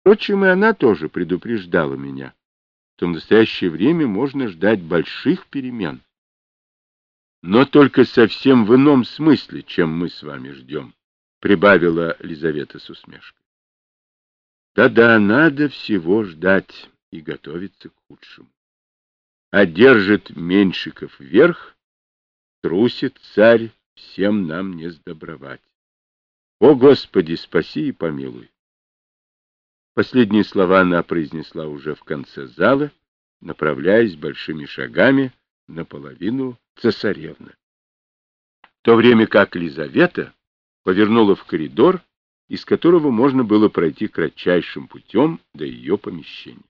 Впрочем, и она тоже предупреждала меня, что в настоящее время можно ждать больших перемен. Но только совсем в ином смысле, чем мы с вами ждем, прибавила Лизавета с усмешкой. Да-да, надо всего ждать и готовиться к худшему. Одержит Меньшиков верх, трусит царь, всем нам не сдобровать. О, Господи, спаси и помилуй! Последние слова она произнесла уже в конце зала, направляясь большими шагами наполовину цесаревны. В то время как Лизавета повернула в коридор, из которого можно было пройти кратчайшим путем до ее помещения.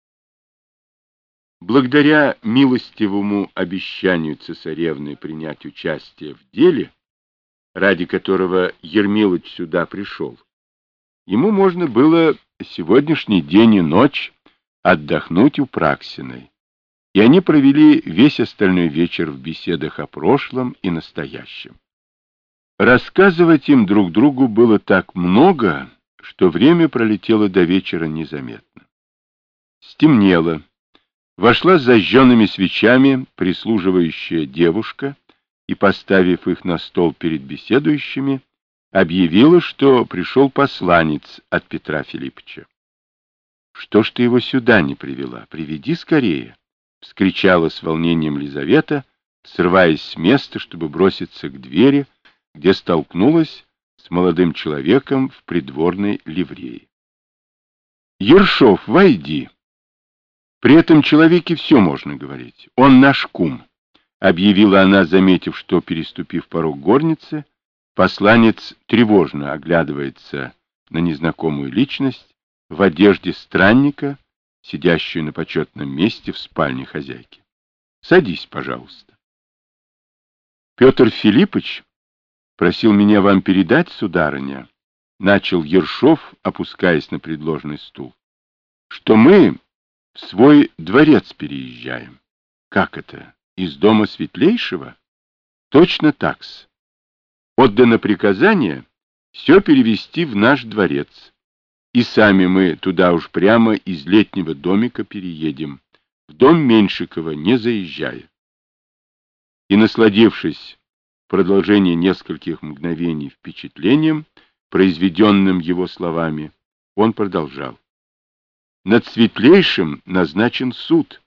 Благодаря милостивому обещанию цесаревны принять участие в деле, ради которого Ермилыч сюда пришел, ему можно было сегодняшний день и ночь отдохнуть у Праксиной, и они провели весь остальной вечер в беседах о прошлом и настоящем. Рассказывать им друг другу было так много, что время пролетело до вечера незаметно. Стемнело. Вошла с зажженными свечами прислуживающая девушка и, поставив их на стол перед беседующими, объявила, что пришел посланец от Петра Филипповича. «Что ж ты его сюда не привела? Приведи скорее!» — вскричала с волнением Лизавета, срываясь с места, чтобы броситься к двери, где столкнулась с молодым человеком в придворной ливрее. «Ершов, войди!» При этом человеке все можно говорить. Он наш кум, — объявила она, заметив, что, переступив порог горницы, посланец тревожно оглядывается на незнакомую личность в одежде странника, сидящую на почетном месте в спальне хозяйки. Садись, пожалуйста. Петр Филиппович просил меня вам передать, сударыня, — начал Ершов, опускаясь на предложенный стул, — что мы в свой дворец переезжаем. Как это? Из дома Светлейшего? Точно так-с. Отдано приказание все перевести в наш дворец. И сами мы туда уж прямо из летнего домика переедем, в дом Меньшикова, не заезжая. И, насладившись в продолжении нескольких мгновений впечатлением, произведенным его словами, он продолжал. Над Светлейшим назначен суд.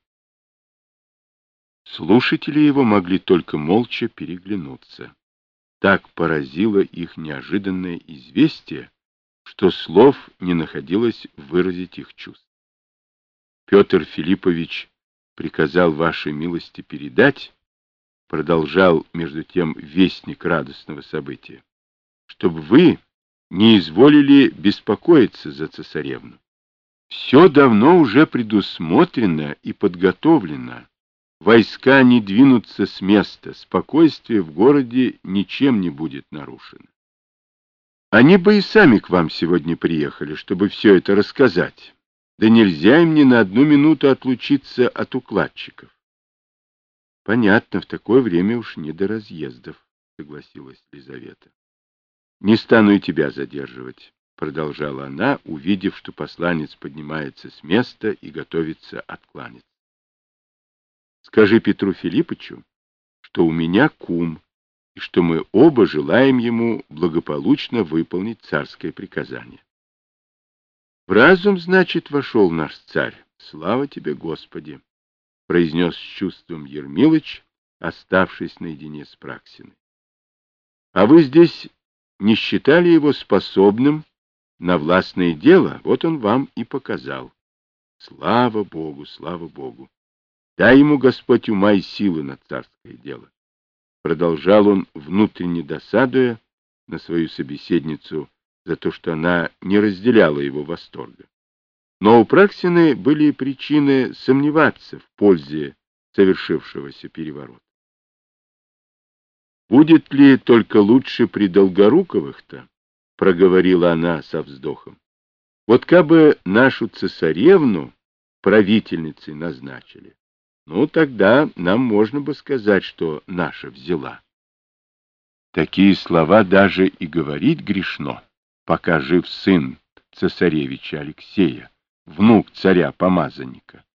Слушатели его могли только молча переглянуться. Так поразило их неожиданное известие, что слов не находилось выразить их чувств. Петр Филиппович приказал вашей милости передать, продолжал между тем вестник радостного события, чтобы вы не изволили беспокоиться за цесаревну. Все давно уже предусмотрено и подготовлено. Войска не двинутся с места, спокойствие в городе ничем не будет нарушено. Они бы и сами к вам сегодня приехали, чтобы все это рассказать. Да нельзя им ни на одну минуту отлучиться от укладчиков. Понятно, в такое время уж не до разъездов, согласилась Лизавета. Не стану и тебя задерживать, продолжала она, увидев, что посланец поднимается с места и готовится откланяться. Скажи Петру Филипповичу, что у меня кум, и что мы оба желаем ему благополучно выполнить царское приказание. В разум, значит, вошел наш царь. Слава тебе, Господи! Произнес с чувством Ермилыч, оставшись наедине с Праксиной. А вы здесь не считали его способным на властное дело? Вот он вам и показал. Слава Богу, слава Богу! Дай ему, Господь, ума и силы на царское дело. Продолжал он, внутренне досадуя на свою собеседницу за то, что она не разделяла его восторга. Но у Праксины были причины сомневаться в пользе совершившегося переворота. «Будет ли только лучше при Долгоруковых-то?» — проговорила она со вздохом. «Вот кабы нашу цесаревну правительницей назначили, ну, тогда нам можно бы сказать, что наша взяла». Такие слова даже и говорить грешно, пока жив сын цесаревича Алексея, внук царя-помазанника.